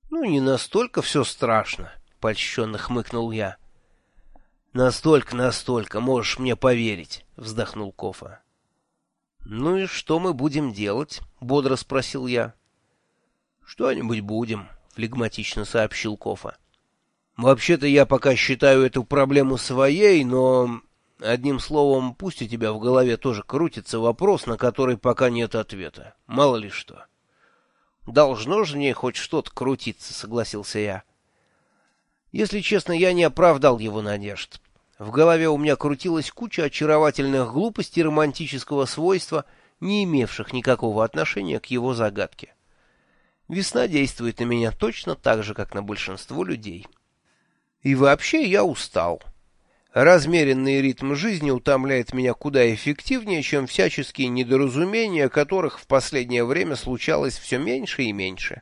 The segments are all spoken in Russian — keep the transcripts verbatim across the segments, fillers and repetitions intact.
Ну, не настолько все страшно, — польщенно хмыкнул я. Настолько, настолько, можешь мне поверить, — вздохнул Кофа. Ну и что мы будем делать? — бодро спросил я. Что-нибудь будем, — флегматично сообщил Кофа. Вообще-то я пока считаю эту проблему своей, но... Одним словом, пусть у тебя в голове тоже крутится вопрос, на который пока нет ответа. Мало ли что. Должно же мне хоть что-то крутиться, согласился я. Если честно, я не оправдал его надежд. В голове у меня крутилась куча очаровательных глупостей романтического свойства, не имевших никакого отношения к его загадке. Весна действует на меня точно так же, как на большинство людей. И вообще я устал. Размеренный ритм жизни утомляет меня куда эффективнее, чем всяческие недоразумения, которых в последнее время случалось все меньше и меньше.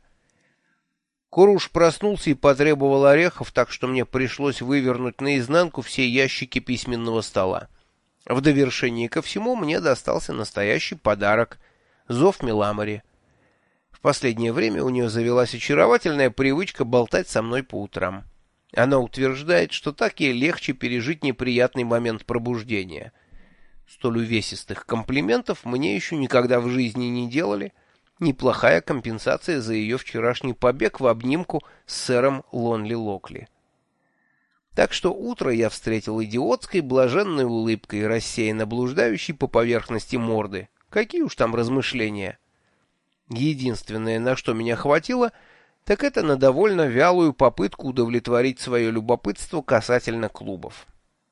Куруш проснулся и потребовал орехов, так что мне пришлось вывернуть наизнанку все ящики письменного стола. В довершении ко всему мне достался настоящий подарок — зов Меламори. В последнее время у нее завелась очаровательная привычка болтать со мной по утрам. Она утверждает, что так ей легче пережить неприятный момент пробуждения. Столь увесистых комплиментов мне еще никогда в жизни не делали. Неплохая компенсация за ее вчерашний побег в обнимку с сэром Лонли Локли. Так что утро я встретил идиотской, блаженной улыбкой, рассеянно блуждающей по поверхности морды. Какие уж там размышления. Единственное, на что меня хватило, так это на довольно вялую попытку удовлетворить свое любопытство касательно клубов.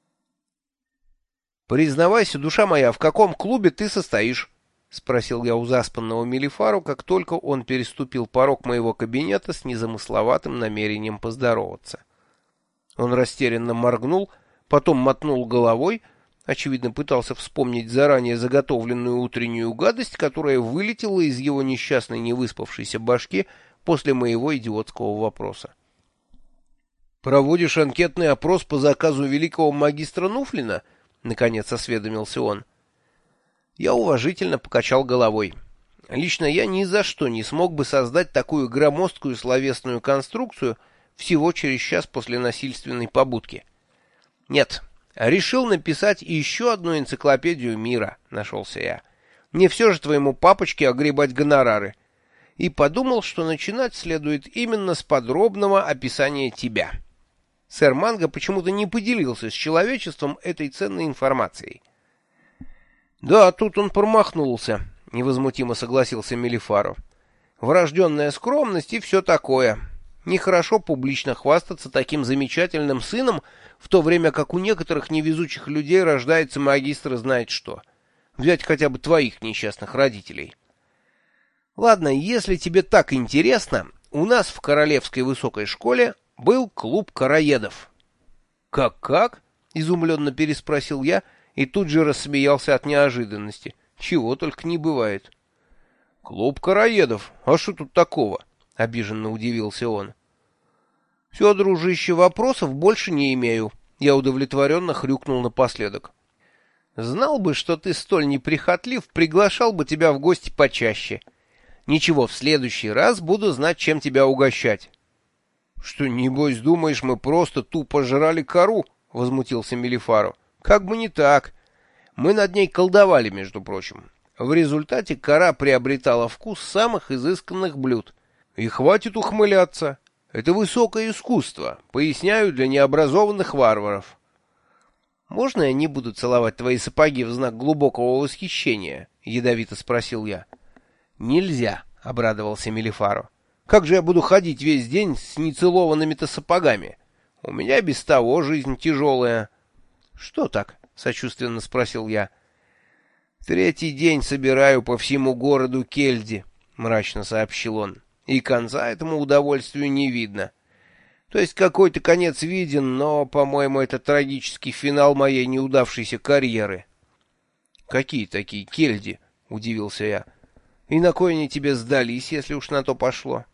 «Признавайся, душа моя, в каком клубе ты состоишь?» — спросил я у заспанного Мелифару, как только он переступил порог моего кабинета с незамысловатым намерением поздороваться. Он растерянно моргнул, потом мотнул головой, очевидно пытался вспомнить заранее заготовленную утреннюю гадость, которая вылетела из его несчастной невыспавшейся башки после моего идиотского вопроса. «Проводишь анкетный опрос по заказу великого магистра Нуфлина?» — наконец осведомился он. Я уважительно покачал головой. Лично я ни за что не смог бы создать такую громоздкую словесную конструкцию всего через час после насильственной побудки. Нет, решил написать еще одну энциклопедию мира, нашелся я. Не все же твоему папочке огребать гонорары. И подумал, что начинать следует именно с подробного описания тебя. Сэр Манго почему-то не поделился с человечеством этой ценной информацией. «Да, тут он промахнулся», — невозмутимо согласился Мелифаро. «Врожденная скромность и все такое. Нехорошо публично хвастаться таким замечательным сыном, в то время как у некоторых невезучих людей рождается магистр знает что. Взять хотя бы твоих несчастных родителей». Ладно, если тебе так интересно, у нас в Королевской высокой школе был клуб караедов. «Как-как?» — изумленно переспросил я и тут же рассмеялся от неожиданности. Чего только не бывает. «Клуб караедов? А что тут такого?» — обиженно удивился он. «Все, дружище, вопросов больше не имею», — я удовлетворенно хрюкнул напоследок. «Знал бы, что ты столь неприхотлив, приглашал бы тебя в гости почаще. Ничего, в следующий раз буду знать, чем тебя угощать». «Что, небось, думаешь, мы просто тупо жрали кору?» — возмутился Мелифаро. «Как бы не так. Мы над ней колдовали, между прочим. В результате кора приобретала вкус самых изысканных блюд. И хватит ухмыляться. Это высокое искусство, поясняю для необразованных варваров». «Можно я не буду целовать твои сапоги в знак глубокого восхищения?» — ядовито спросил я. «Нельзя», — обрадовался Мелифаро. «Как же я буду ходить весь день с нецелованными-то сапогами? У меня без того жизнь тяжелая». «Что так?» — сочувственно спросил я. «Третий день собираю по всему городу кельди», — мрачно сообщил он. «И конца этому удовольствию не видно. То есть какой-то конец виден, но, по-моему, это трагический финал моей неудавшейся карьеры». «Какие такие кельди?» — удивился я. «И на кой они тебе сдались, если уж на то пошло?»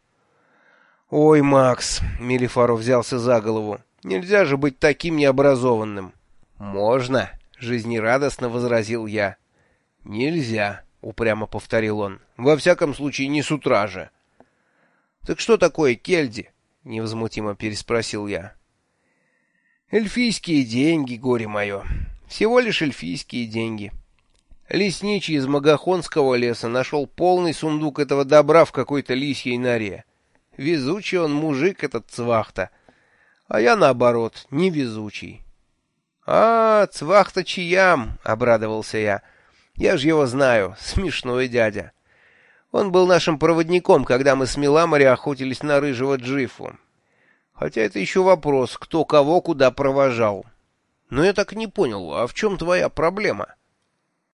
«Ой, Макс», — Мелифаро взялся за голову, — «нельзя же быть таким необразованным». «Можно», — жизнерадостно возразил я. «Нельзя», — упрямо повторил он. «Во всяком случае, не с утра же». Так что такое кельди? Невозмутимо переспросил я. Эльфийские деньги, горе мое. Всего лишь эльфийские деньги. Лесничий из Магахонского леса нашел полный сундук этого добра в какой-то лисьей норе. Везучий он мужик, этот Цвахта. А я, наоборот, невезучий. — А, Цвахта Чиям, — обрадовался я. — Я ж его знаю, смешной дядя. Он был нашим проводником, когда мы с Миламори охотились на рыжего Джифу. Хотя это еще вопрос, кто кого куда провожал. Но я так и не понял, а в чем твоя проблема?